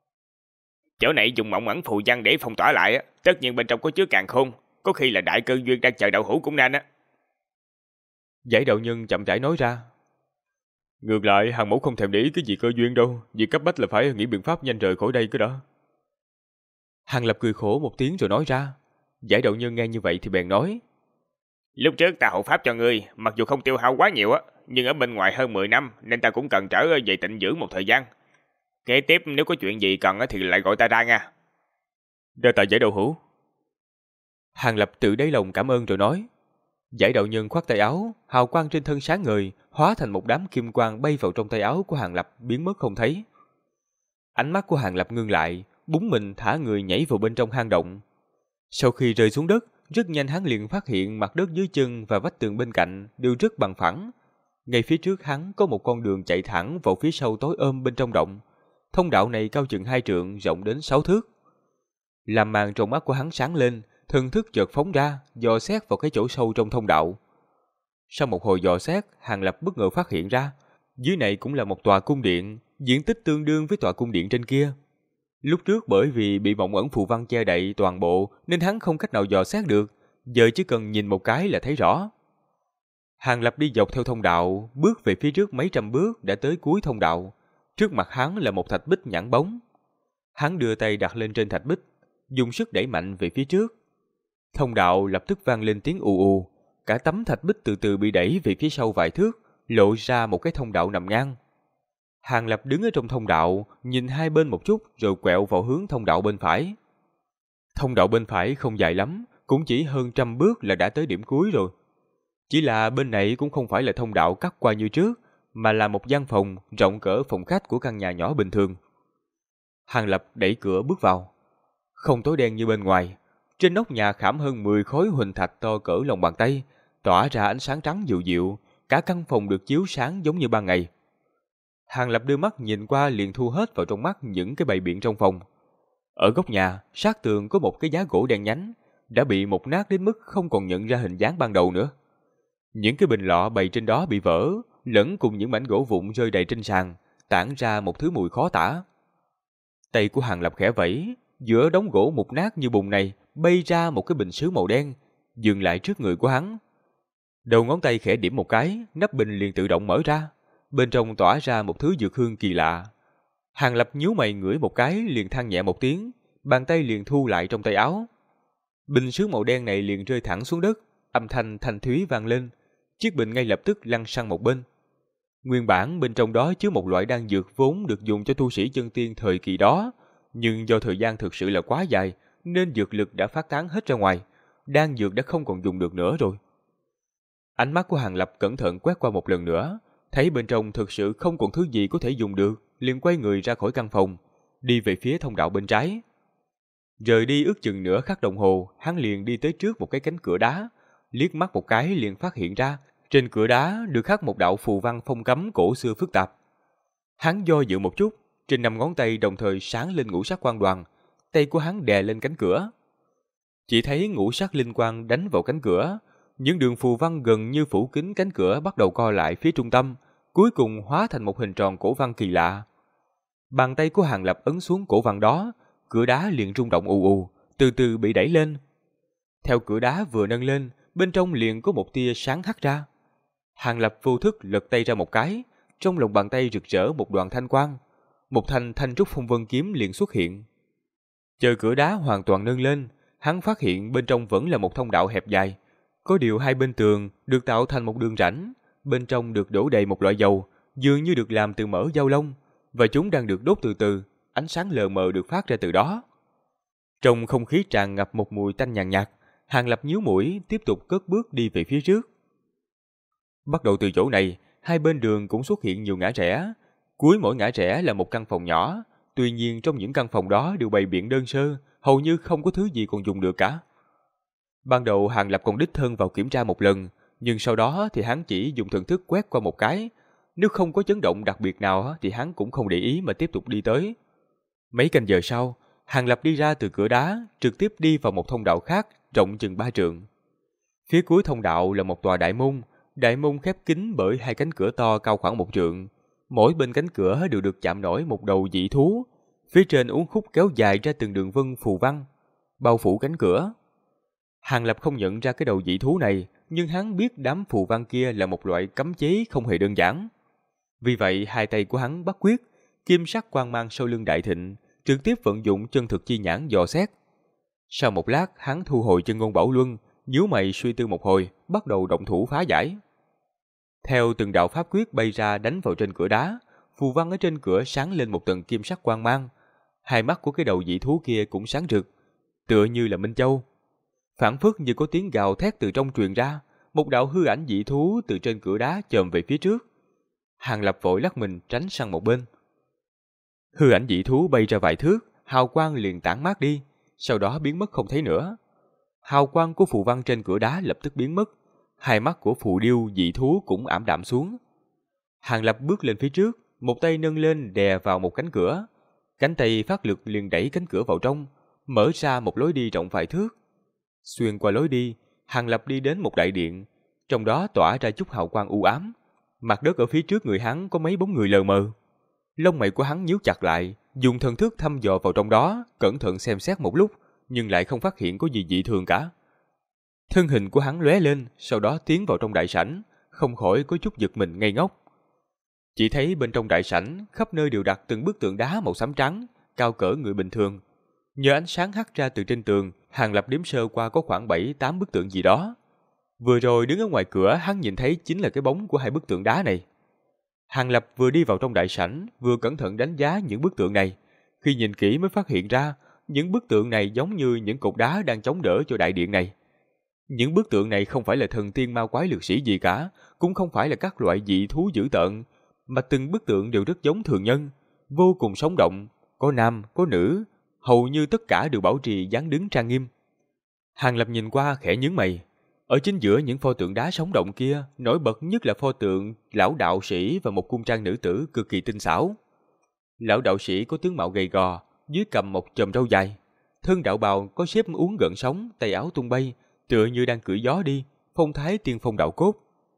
Chỗ này dùng mộng ẩn phù văn để phong tỏa lại á, tất nhiên bên trong có chứa càn khôn, có khi là đại cơ duyên đang chờ đạo hữu cũng nên á. Giải đạo nhân chậm rãi nói ra. Ngược lại, Hàng Mẫu không thèm để ý cái gì cơ duyên đâu, việc cấp bách là phải nghĩ biện pháp nhanh rời khỏi đây cái đó. Hàng Lập cười khổ một tiếng rồi nói ra. Giải đạo nhân nghe như vậy thì bèn nói. Lúc trước ta hộ pháp cho ngươi, mặc dù không tiêu hao quá nhiều á, nhưng ở bên ngoài hơn 10 năm nên ta cũng cần trở về tịnh dưỡng một thời gian. Kế tiếp nếu có chuyện gì cần thì lại gọi ta ra nha. Đa tạ Giải đạo hữu. Hàng Lập tự đáy lòng cảm ơn rồi nói. Giải đạo nhân khoác tay áo, hào quang trên thân sáng ngời, hóa thành một đám kim quang bay vào trong tay áo của Hàng Lập biến mất không thấy. Ánh mắt của Hàng Lập ngưng lại, búng mình thả người nhảy vào bên trong hang động. Sau khi rơi xuống đất, rất nhanh hắn liền phát hiện mặt đất dưới chân và vách tường bên cạnh đều rất bằng phẳng. Ngay phía trước hắn có một con đường chạy thẳng vào phía sau tối ôm bên trong động. Thông đạo này cao chừng 2 trượng, rộng đến 6 thước. Làm màn trong mắt của hắn sáng lên, thần thức chợt phóng ra, dò xét vào cái chỗ sâu trong thông đạo. Sau một hồi dò xét, Hàng Lập bất ngờ phát hiện ra, dưới này cũng là một tòa cung điện, diện tích tương đương với tòa cung điện trên kia. Lúc trước bởi vì bị mộng ẩn phù văn che đậy toàn bộ nên hắn không cách nào dò xét được, giờ chỉ cần nhìn một cái là thấy rõ. Hàng Lập đi dọc theo thông đạo, bước về phía trước mấy trăm bước đã tới cuối thông đạo. Trước mặt hắn là một thạch bích nhẵn bóng. Hắn đưa tay đặt lên trên thạch bích, dùng sức đẩy mạnh về phía trước. Thông đạo lập tức vang lên tiếng ù ù, cả tấm thạch bích từ từ bị đẩy về phía sau vài thước, lộ ra một cái thông đạo nằm ngang. Hàng Lập đứng ở trong thông đạo, nhìn hai bên một chút rồi quẹo vào hướng thông đạo bên phải. Thông đạo bên phải không dài lắm, cũng chỉ hơn 100 bước là đã tới điểm cuối rồi. Chỉ là bên này cũng không phải là thông đạo cắt qua như trước, mà là một gian phòng rộng cỡ phòng khách của căn nhà nhỏ bình thường. Hàng Lập đẩy cửa bước vào. Không tối đen như bên ngoài, trên nóc nhà khảm hơn 10 khối huỳnh thạch to cỡ lòng bàn tay, tỏa ra ánh sáng trắng dịu dịu, cả căn phòng được chiếu sáng giống như ban ngày. Hàng Lập đưa mắt nhìn qua liền thu hết vào trong mắt những cái bày biện trong phòng. Ở góc nhà, sát tường có một cái giá gỗ đen nhánh, đã bị mục nát đến mức không còn nhận ra hình dáng ban đầu nữa. Những cái bình lọ bày trên đó bị vỡ, lẫn cùng những mảnh gỗ vụn rơi đầy trên sàn, tản ra một thứ mùi khó tả. Tay của Hàng Lập khẽ vẫy, giữa đống gỗ mục nát như bùn này bay ra một cái bình sứ màu đen, dừng lại trước người của hắn. Đầu ngón tay khẽ điểm một cái, nắp bình liền tự động mở ra. Bên trong tỏa ra một thứ dược hương kỳ lạ. Hàng Lập nhíu mày ngửi một cái liền than nhẹ một tiếng, bàn tay liền thu lại trong tay áo. Bình sứ màu đen này liền rơi thẳng xuống đất, âm thanh thanh thúy vang lên, chiếc bình ngay lập tức lăn sang một bên. Nguyên bản bên trong đó chứa một loại đan dược vốn được dùng cho tu sĩ chân tiên thời kỳ đó, nhưng do thời gian thực sự là quá dài nên dược lực đã phát tán hết ra ngoài, đan dược đã không còn dùng được nữa rồi. Ánh mắt của Hàng Lập cẩn thận quét qua một lần nữa, thấy bên trong thực sự không còn thứ gì có thể dùng được, liền quay người ra khỏi căn phòng, đi về phía thông đạo bên trái. Rời đi ước chừng nửa khắc đồng hồ, hắn liền đi tới trước một cái cánh cửa đá, liếc mắt một cái liền phát hiện ra, trên cửa đá được khắc một đạo phù văn phong cấm cổ xưa phức tạp. Hắn do dự một chút, trên 5 ngón tay đồng thời sáng lên ngũ sắc quang đoàn, tay của hắn đè lên cánh cửa. Chỉ thấy ngũ sắc linh quang đánh vào cánh cửa, những đường phù văn gần như phủ kín cánh cửa bắt đầu co lại phía trung tâm, cuối cùng hóa thành một hình tròn cổ văn kỳ lạ. Bàn tay của Hàng Lập ấn xuống cổ văn đó, cửa đá liền rung động ù ù, từ từ bị đẩy lên. Theo cửa đá vừa nâng lên, bên trong liền có một tia sáng hắt ra. Hàng Lập vô thức lật tay ra một cái, trong lòng bàn tay rực rỡ một đoàn thanh quang, một thanh thanh trúc phong vân kiếm liền xuất hiện. Chờ cửa đá hoàn toàn nâng lên, hắn phát hiện bên trong vẫn là một thông đạo hẹp dài. Có điều hai bên tường được tạo thành một đường rãnh, bên trong được đổ đầy một loại dầu, dường như được làm từ mỡ dao lông, và chúng đang được đốt từ từ, ánh sáng lờ mờ được phát ra từ đó. Trong không khí tràn ngập một mùi tanh nhàn nhạt, Hàng Lập nhíu mũi tiếp tục cất bước đi về phía trước. Bắt đầu từ chỗ này, hai bên đường cũng xuất hiện nhiều ngã rẽ. Cuối mỗi ngã rẽ là một căn phòng nhỏ, tuy nhiên trong những căn phòng đó đều bày biện đơn sơ, hầu như không có thứ gì còn dùng được cả. Ban đầu Hàng Lập còn đích thân vào kiểm tra một lần, nhưng sau đó thì hắn chỉ dùng thần thức quét qua một cái. Nếu không có chấn động đặc biệt nào thì hắn cũng không để ý mà tiếp tục đi tới. Mấy canh giờ sau, Hàng Lập đi ra từ cửa đá, trực tiếp đi vào một thông đạo khác, rộng chừng 3 trượng. Phía cuối thông đạo là một tòa đại môn khép kín bởi hai cánh cửa to cao khoảng 1 trượng. Mỗi bên cánh cửa đều được chạm nổi một đầu dị thú, phía trên uốn khúc kéo dài ra từng đường vân phù văn, bao phủ cánh cửa. Hàng Lập không nhận ra cái đầu dị thú này, nhưng hắn biết đám phù văn kia là một loại cấm chế không hề đơn giản. Vì vậy, hai tay của hắn bắt quyết, kim sắc quang mang sau lưng đại thịnh, trực tiếp vận dụng chân thực chi nhãn dò xét. Sau một lát, hắn thu hồi chân ngôn bảo luân, nhíu mày suy tư một hồi, bắt đầu động thủ phá giải. Theo từng đạo pháp quyết bay ra đánh vào trên cửa đá, phù văn ở trên cửa sáng lên một tầng kim sắc quang mang. Hai mắt của cái đầu dị thú kia cũng sáng rực, tựa như là minh châu. Phảng phất như có tiếng gào thét từ trong truyền ra, một đạo hư ảnh dị thú từ trên cửa đá chồm về phía trước. Hàng Lập vội lắc mình tránh sang một bên. Hư ảnh dị thú bay ra vài thước, hào quang liền tản mát đi, sau đó biến mất không thấy nữa. Hào quang của phù văn trên cửa đá lập tức biến mất, hai mắt của phù điêu dị thú cũng ảm đạm xuống. Hàng Lập bước lên phía trước, một tay nâng lên đè vào một cánh cửa. Cánh tay phát lực liền đẩy cánh cửa vào trong, mở ra một lối đi rộng vài thước. Xuyên qua lối đi, Hàng Lập đi đến một đại điện, trong đó tỏa ra chút hào quang u ám. Mặt đất ở phía trước người hắn có mấy bóng người lờ mờ. Lông mày của hắn nhíu chặt lại, dùng thần thức thăm dò vào trong đó, cẩn thận xem xét một lúc, nhưng lại không phát hiện có gì dị thường cả. Thân hình của hắn lóe lên, sau đó tiến vào trong đại sảnh, không khỏi có chút giật mình ngây ngốc. Chỉ thấy bên trong đại sảnh, khắp nơi đều đặt từng bức tượng đá màu xám trắng, cao cỡ người bình thường. Nhờ ánh sáng hắt ra từ trên tường, Hàng Lập đếm sơ qua có khoảng 7-8 bức tượng gì đó. Vừa rồi đứng ở ngoài cửa, hắn nhìn thấy chính là cái bóng của hai bức tượng đá này. Hàng Lập vừa đi vào trong đại sảnh, vừa cẩn thận đánh giá những bức tượng này. Khi nhìn kỹ mới phát hiện ra, những bức tượng này giống như những cột đá đang chống đỡ cho đại điện này. Những bức tượng này không phải là thần tiên ma quái lực sĩ gì cả, cũng không phải là các loại dị thú dữ tợn, mà từng bức tượng đều rất giống thường nhân, vô cùng sống động, có nam, có nữ, hầu như tất cả đều bảo trì dáng đứng trang nghiêm. Hàng Lập nhìn qua khẽ nhướng mày. Ở chính giữa những pho tượng đá sống động kia, nổi bật nhất là pho tượng lão đạo sĩ và một cung trang nữ tử cực kỳ tinh xảo. Lão đạo sĩ có tướng mạo gầy gò, dưới cầm một chòm râu dài. Thân đạo bào có xếp uốn gợn sóng, tay áo tung bay, tựa như đang cưỡi gió đi, phong thái tiên phong đạo cốt.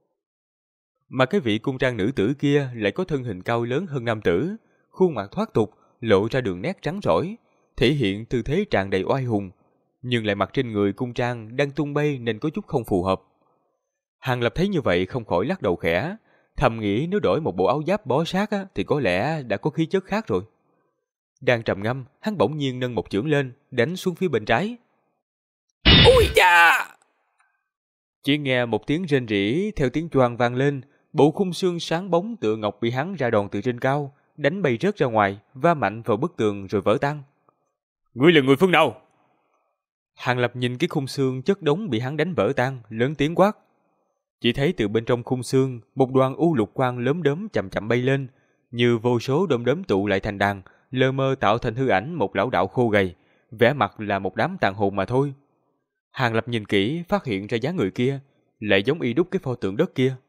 Mà cái vị cung trang nữ tử kia lại có thân hình cao lớn hơn nam tử, khuôn mặt thoát tục, lộ ra đường nét trắng rỏi, thể hiện tư thế tràn đầy oai hùng, nhưng lại mặc trên người cung trang đang tung bay nên có chút không phù hợp. Hàng Lập thấy như vậy không khỏi lắc đầu khẽ, thầm nghĩ nếu đổi một bộ áo giáp bó sát thì có lẽ đã có khí chất khác rồi. Đang trầm ngâm, hắn bỗng nhiên nâng một chưởng lên, đánh xuống phía bên trái. Ui cha! Chỉ nghe một tiếng rên rỉ theo tiếng choang vang lên, bộ khung xương sáng bóng tựa ngọc bị hắn ra đòn từ trên cao, đánh bay rớt ra ngoài, va mạnh vào bức tường rồi vỡ tan. Ngươi là người phương nào? Hàng Lập nhìn cái khung xương chất đống bị hắn đánh vỡ tan, lớn tiếng quát. Chỉ thấy từ bên trong khung xương, một đoàn u lục quang lớn đốm chậm chậm bay lên, như vô số đom đóm tụ lại thành đàn, lơ mơ tạo thành hư ảnh một lão đạo khô gầy, vẻ mặt là một đám tàn hồn mà thôi. Hàng Lập nhìn kỹ, phát hiện ra dáng người kia, lại giống y đúc cái pho tượng đất kia.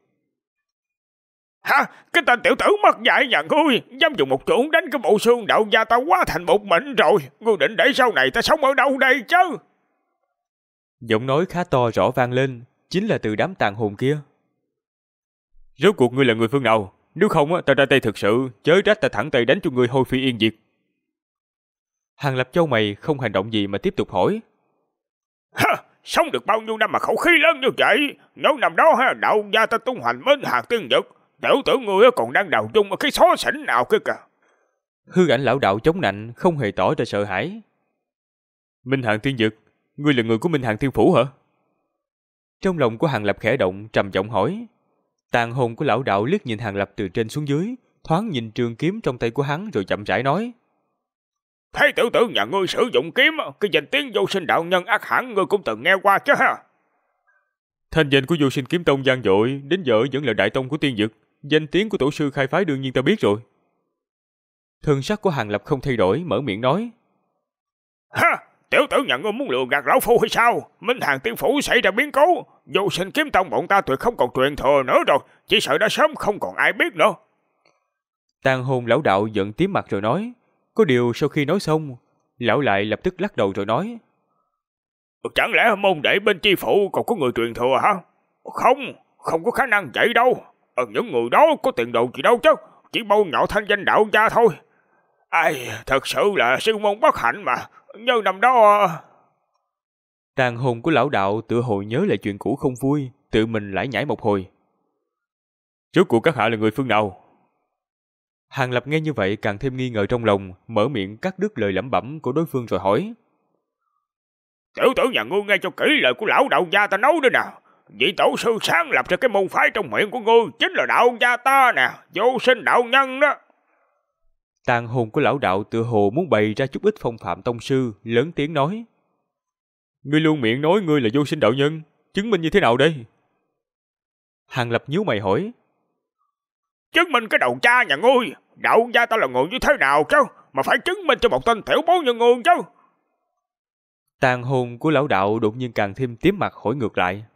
Hả? Cái tên tiểu tử mất dạy nhà ngươi, dám dùng một chưởng đánh cái bộ xương đạo gia ta quá thành một mệnh rồi. Ngươi định để sau này ta sống ở đâu đây chứ? Giọng nói khá to rõ vang lên, chính là từ đám tàn hồn kia. Rốt cuộc ngươi là người phương nào? Nếu không ta ra tay thực sự, chớ trách ta thẳng tay đánh cho ngươi hôi phi yên diệt. Hàng Lập chau mày không hành động gì mà tiếp tục hỏi. Hả? Sống được bao nhiêu năm mà khẩu khí lớn như vậy? Nếu năm đó đạo gia ta tung hoành mến hạt tiên dực, tiểu tử ngươi còn đang đào chung ở cái xó xỉnh nào kia kìa. Hư ảnh lão đạo chống nạnh, không hề tỏ ra sợ hãi. Minh Hàn Tiên Dực, ngươi là người của Minh Hàn Thiên Phủ hả? Trong lòng của Hàng Lập khẽ động, trầm giọng hỏi. Tàn hồn của lão đạo liếc nhìn Hàng Lập từ trên xuống dưới, thoáng nhìn trường kiếm trong tay của hắn rồi chậm rãi nói. Thấy tiểu tử nhà ngươi sử dụng kiếm, cái danh tiếng vô sinh đạo nhân ác hẳn ngươi cũng từng nghe qua chứ ha? Thanh danh của vô sinh kiếm tông vang dội, đến giờ vẫn là đại tông của tiên dực. Danh tiếng của tổ sư khai phái đương nhiên ta biết rồi. Thân sắc của Hàng Lập không thay đổi, mở miệng nói. Ha! Tiểu tử nhà ngươi muốn lừa gạt lão phu hay sao? Minh Hàn Tiên Phủ xảy ra biến cố, vô sinh kiếm tông bọn ta tuyệt không còn truyền thừa nữa rồi, chỉ sợ đã sớm không còn ai biết nữa. Tàn hồn lão đạo giận tím mặt rồi nói. Có điều sau khi nói xong, lão lại lập tức lắc đầu rồi nói. Chẳng lẽ môn đệ bên chi phủ còn có người truyền thừa hả? Không có khả năng vậy đâu. Những người đó có tiền đồ gì đâu chứ, chỉ bâu nhọ thanh danh đạo gia thôi. Ai, thật sự là sư môn bất hạnh mà, như năm đó. Tàn hồn của lão đạo tựa hồ nhớ lại chuyện cũ không vui, tự mình lải nhải một hồi. Rốt cuộc các hạ là người phương nào? Hàng Lập nghe như vậy càng thêm nghi ngờ trong lòng, mở miệng cắt đứt lời lẩm bẩm của đối phương rồi hỏi. Tiểu tử nhà ngươi nghe cho kỹ lời của lão đạo gia ta nói nữa nè. Vị tổ sư sáng lập ra cái môn phái trong huyện của ngươi chính là đạo gia ta nè, Vô Sinh đạo nhân đó. Tàn hồn của lão đạo tựa hồ muốn bày ra chút ít phong phạm tông sư, lớn tiếng nói. Ngươi luôn miệng nói ngươi là Vô Sinh đạo nhân, chứng minh như thế nào đây? Hàng Lập nhíu mày hỏi. Chứng minh cái đầu cha nhà ngươi, đạo gia ta là người như thế nào chứ, mà phải chứng minh cho một tên tiểu bối như ngươi chứ. Tàn hồn của lão đạo đột nhiên càng thêm tím mặt hỏi ngược lại.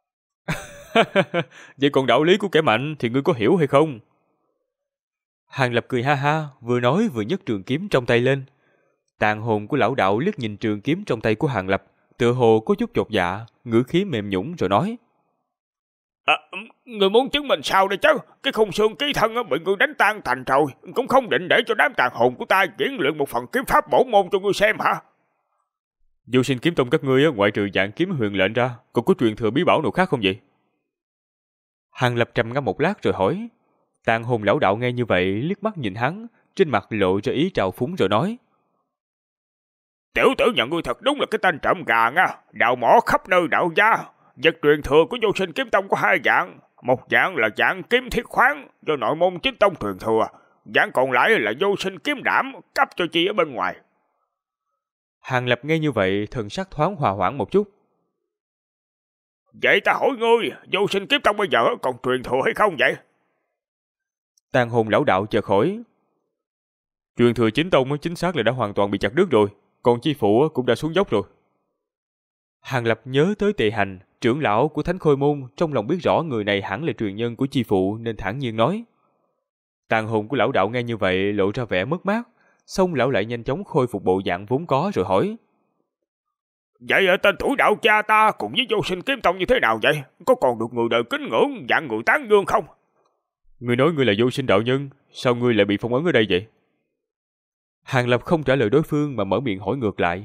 Vậy còn đạo lý của kẻ mạnh thì ngươi có hiểu hay không? Hàng Lập cười ha ha, vừa nói vừa nhấc trường kiếm trong tay lên. Tàn hồn của lão đạo liếc nhìn trường kiếm trong tay của Hàng Lập, tựa hồ có chút chột dạ, ngữ khí mềm nhũn rồi nói. Người muốn chứng minh sao đây chứ? Cái khung xương ký thân bị ngươi đánh tan thành rồi, cũng không định để cho đám tàn hồn của ta diễn luyện một phần kiếm pháp bổ môn cho ngươi xem hả? Vô Sinh kiếm tông các ngươi ngoại trừ dạng kiếm huyền lệnh ra, còn có truyền thừa bí bảo nào khác không vậy? Hàng Lập trầm ngâm một lát rồi hỏi. Tàn hồn lão đạo nghe như vậy liếc mắt nhìn hắn, trên mặt lộ ra ý trào phúng rồi nói. Tiểu tử nhà ngươi thật đúng là cái tên trộm gà nha, đào mỏ khắp nơi đạo gia. Vật truyền thừa của Vô Sinh kiếm tông có hai dạng, một dạng là dạng kiếm thiết khoáng do nội môn chính tông truyền thừa, dạng còn lại là Vô Sinh kiếm đảm cấp cho chi ở bên ngoài. Hàng Lập nghe như vậy thần sắc thoáng hòa hoãn một chút. Vậy ta hỏi ngươi, Vô Sinh kiếm tông bây giờ còn truyền thừa hay không vậy? Tàn hồn lão đạo chợt hỏi. Truyền thừa chính tông chính xác là đã hoàn toàn bị chặt đứt rồi, còn chi phụ cũng đã xuống dốc rồi. Hàng Lập nhớ tới Tề Hành, trưởng lão của Thánh Khôi Môn, trong lòng biết rõ người này hẳn là truyền nhân của chi phụ nên thản nhiên nói. Tàn hồn của lão đạo nghe như vậy lộ ra vẻ mất mát, xong lão lại nhanh chóng khôi phục bộ dạng vốn có rồi hỏi. Vậy tên tuổi đạo cha ta cùng với Vô Sinh kiếm tông như thế nào vậy? Có còn được người đời kính ngưỡng, dạng người tán dương không? Ngươi nói ngươi là Vô Sinh đạo nhân, sao ngươi lại bị phong ấn ở đây vậy? Hàng Lập không trả lời đối phương mà mở miệng hỏi ngược lại.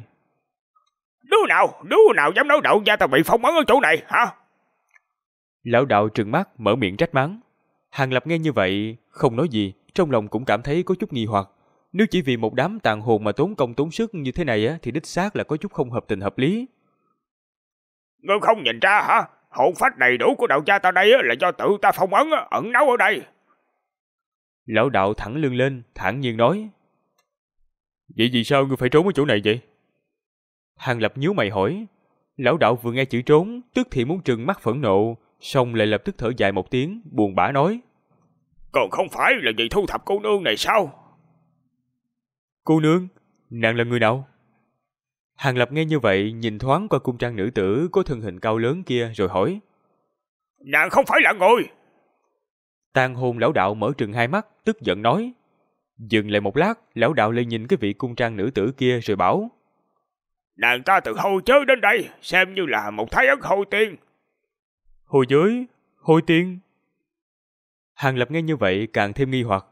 Đứa nào dám nói đạo gia ta bị phong ấn ở chỗ này hả? Lão đạo trừng mắt mở miệng trách mắng. Hàng Lập nghe như vậy không nói gì, trong lòng cũng cảm thấy có chút nghi hoặc. Nếu chỉ vì một đám tàn hồn mà tốn công tốn sức như thế này thì đích xác là có chút không hợp tình hợp lý. Ngươi không nhìn ra hả? Hồn phách đầy đủ của đạo gia ta đây là do tự ta phong ấn ẩn náu ở đây. Lão đạo thẳng lưng lên, thản nhiên nói. Vậy vì sao ngươi phải trốn ở chỗ này vậy? Hàng Lập nhíu mày hỏi. Lão đạo vừa nghe chữ trốn, tức thì muốn trừng mắt phẫn nộ, xong lại lập tức thở dài một tiếng, buồn bã nói. Còn không phải là vì thu thập cô nương này sao? Cô nương? Nàng là người nào? Hàng Lập nghe như vậy, nhìn thoáng qua cung trang nữ tử có thân hình cao lớn kia rồi hỏi. Nàng không phải là người. Tàn hồn lão đạo mở trừng hai mắt, tức giận nói. Dừng lại một lát, lão đạo lại nhìn cái vị cung trang nữ tử kia rồi bảo. Nàng ta từ hồi chớ đến đây, xem như là một thái ất hồi tiên. Hồi giới? Hồi tiên? Hàng Lập nghe như vậy càng thêm nghi hoặc.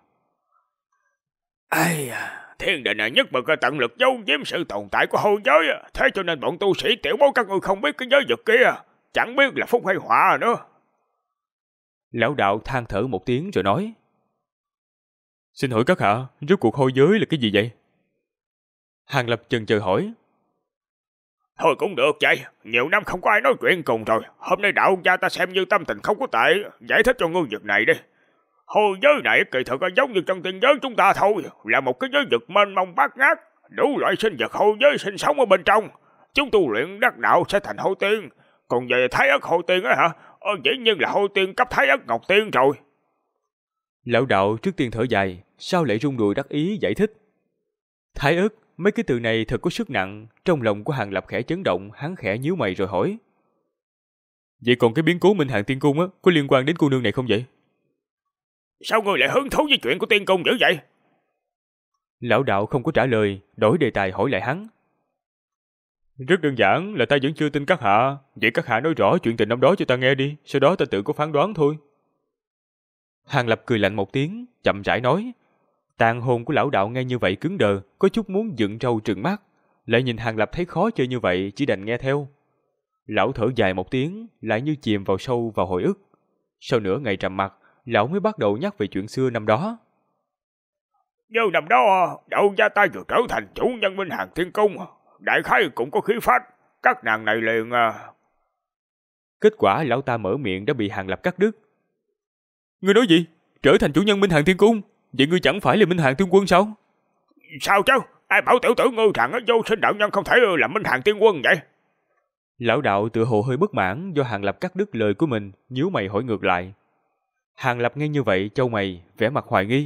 Thiên đình nhất mực tận lực giấu giếm sự tồn tại của hồi giới, thế cho nên bọn tu sĩ tiểu bối các ngươi không biết cái giới vực kia, chẳng biết là phúc hay họa nữa. Lão đạo than thở một tiếng rồi nói. Xin hỏi các hạ, rốt cuộc hồi giới là cái gì vậy? Hàng Lập chần chờ hỏi. Thôi cũng được vậy, nhiều năm không có ai nói chuyện cùng rồi, hôm nay đạo gia ta xem như tâm tình không có tệ, giải thích cho ngươi việc này đi. Hồi giới này kỳ thực giống như trong tiên giới chúng ta thôi, là một cái giới vực mênh mông bát ngát, đủ loại sinh vật hồi giới sinh sống ở bên trong. Chúng tu luyện đắc đạo sẽ thành hồi tiên, còn về thái ất hồi tiên á hả? Dĩ nhiên là hồi tiên cấp thái ất ngọc tiên rồi. Lão đạo trước tiên thở dài, sau lại rung đùi đắc ý giải thích. Thái ất, mấy cái từ này thật có sức nặng, trong lòng của Hàng Lập khẽ chấn động, hắn khẽ nhíu mày rồi hỏi. Vậy còn cái biến cố Minh Hàn Tiên Cung có liên quan đến cô nương này không vậy? Sao ngươi lại hứng thú với chuyện của tiên cung dữ vậy? Lão đạo không có trả lời, đổi đề tài hỏi lại hắn. Rất đơn giản là ta vẫn chưa tin các hạ, vậy các hạ nói rõ chuyện tình năm đó cho ta nghe đi, sau đó ta tự có phán đoán thôi. Hàng Lập cười lạnh một tiếng, chậm rãi nói. Tàn hồn của lão đạo nghe như vậy cứng đờ, có chút muốn dựng râu trừng mắt, lại nhìn Hàng Lập thấy khó chơi như vậy chỉ đành nghe theo. Lão thở dài một tiếng, lại như chìm vào sâu vào hồi ức. Sau nửa ngày trầm mặc, lão mới bắt đầu nhắc về chuyện xưa năm đó. Như năm đó, đậu gia ta vừa trở thành chủ nhân Minh Hàng Thiên Cung, đại khái cũng có khí phách, các nàng này liền... Kết quả lão ta mở miệng đã bị Hàng Lập cắt đứt. Ngươi nói gì? Trở thành chủ nhân Minh Hàng Thiên Cung? Vậy ngươi chẳng phải là Minh Hàng Thiên Quân sao? Sao chứ? Ai bảo tiểu tử ngươi rằng vô sinh đạo nhân không thể là Minh Hàng Thiên Quân vậy? Lão đạo tựa hồ hơi bất mãn do Hàng Lập cắt đứt lời của mình, nhíu mày hỏi ngược lại. Hàng Lập nghe như vậy chau mày, vẻ mặt hoài nghi.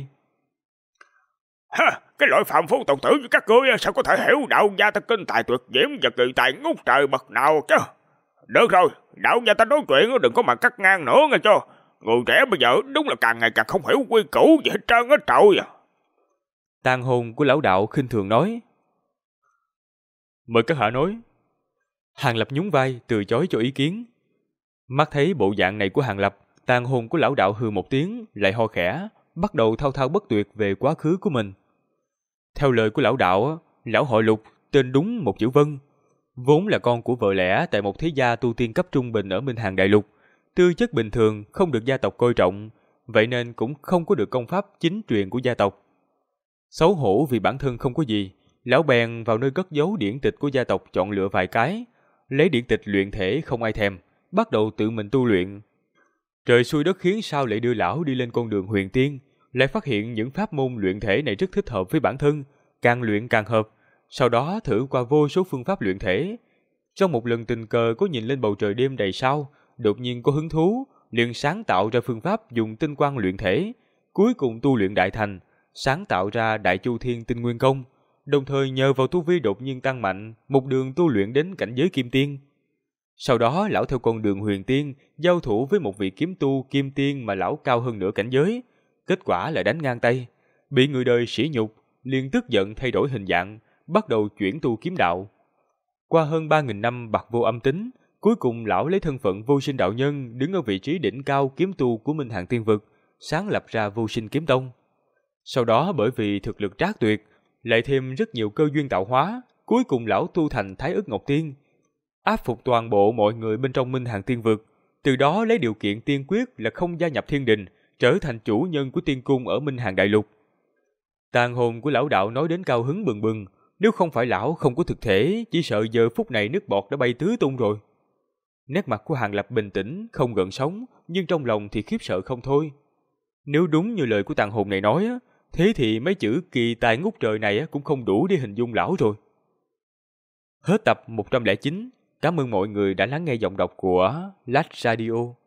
Ha, cái loại phàm phu tục tử như các ngươi sao có thể hiểu đạo gia ta kinh tài tuyệt diễm và kỳ tài ngút trời bậc nào chứ? Được rồi, đạo gia ta nói chuyện đừng có mà cắt ngang nữa nghe cho. Người trẻ bây giờ đúng là càng ngày càng không hiểu quy củ gì hết trơn hết trọi à. Tàn hồn của lão đạo khinh thường nói. Mời các hạ nói. Hàng Lập nhún vai từ chối cho ý kiến. Mắt thấy bộ dạng này của Hàng Lập, tàn hồn của lão đạo hừ một tiếng, lại ho khẽ, bắt đầu thao thao bất tuyệt về quá khứ của mình. Theo lời của lão đạo, lão họ Lục, tên đúng một chữ Vân, vốn là con của vợ lẽ tại một thế gia tu tiên cấp trung bình ở Minh Hàng Đại Lục, tư chất bình thường, không được gia tộc coi trọng, vậy nên cũng không có được công pháp chính truyền của gia tộc. Xấu hổ vì bản thân không có gì, lão bèn vào nơi cất giấu điển tịch của gia tộc chọn lựa vài cái, lấy điển tịch luyện thể không ai thèm, bắt đầu tự mình tu luyện. Trời xui đất khiến sao lại đưa lão đi lên con đường huyền tiên, lại phát hiện những pháp môn luyện thể này rất thích hợp với bản thân, càng luyện càng hợp. Sau đó thử qua vô số phương pháp luyện thể. Trong một lần tình cờ có nhìn lên bầu trời đêm đầy sao, đột nhiên có hứng thú, liền sáng tạo ra phương pháp dùng tinh quang luyện thể, cuối cùng tu luyện đại thành, sáng tạo ra Đại Chu Thiên Tinh Nguyên Công, đồng thời nhờ vào tu vi đột nhiên tăng mạnh, một đường tu luyện đến cảnh giới kim tiên. Sau đó lão theo con đường huyền tiên, giao thủ với một vị kiếm tu kim tiên mà lão cao hơn nửa cảnh giới, kết quả là đánh ngang tay, bị người đời sỉ nhục, liền tức giận thay đổi hình dạng, bắt đầu chuyển tu kiếm đạo. Qua hơn 3.000 năm bặt vô âm tính, cuối cùng lão lấy thân phận vô sinh đạo nhân đứng ở vị trí đỉnh cao kiếm tu của Minh Hàng Tiên Vực, sáng lập ra Vô Sinh Kiếm Tông. Sau đó bởi vì thực lực trác tuyệt, lại thêm rất nhiều cơ duyên tạo hóa, cuối cùng lão tu thành Thái Ức Ngọc Tiên, áp phục toàn bộ mọi người bên trong Minh Hàng Tiên Vực, từ đó lấy điều kiện tiên quyết là không gia nhập thiên đình, trở thành chủ nhân của tiên cung ở Minh Hàng Đại Lục. Tàn hồn của lão đạo nói đến cao hứng bừng bừng, nếu không phải lão không có thực thể, chỉ sợ giờ phút này nước bọt đã bay tứ tung rồi. Nét mặt của Hàng Lập bình tĩnh, không gợn sóng, nhưng trong lòng thì khiếp sợ không thôi. Nếu đúng như lời của tàn hồn này nói, thế thì mấy chữ kỳ tài ngút trời này cũng không đủ để hình dung lão rồi. Hết tập 109. Cảm ơn mọi người đã lắng nghe giọng đọc của Lách Radio.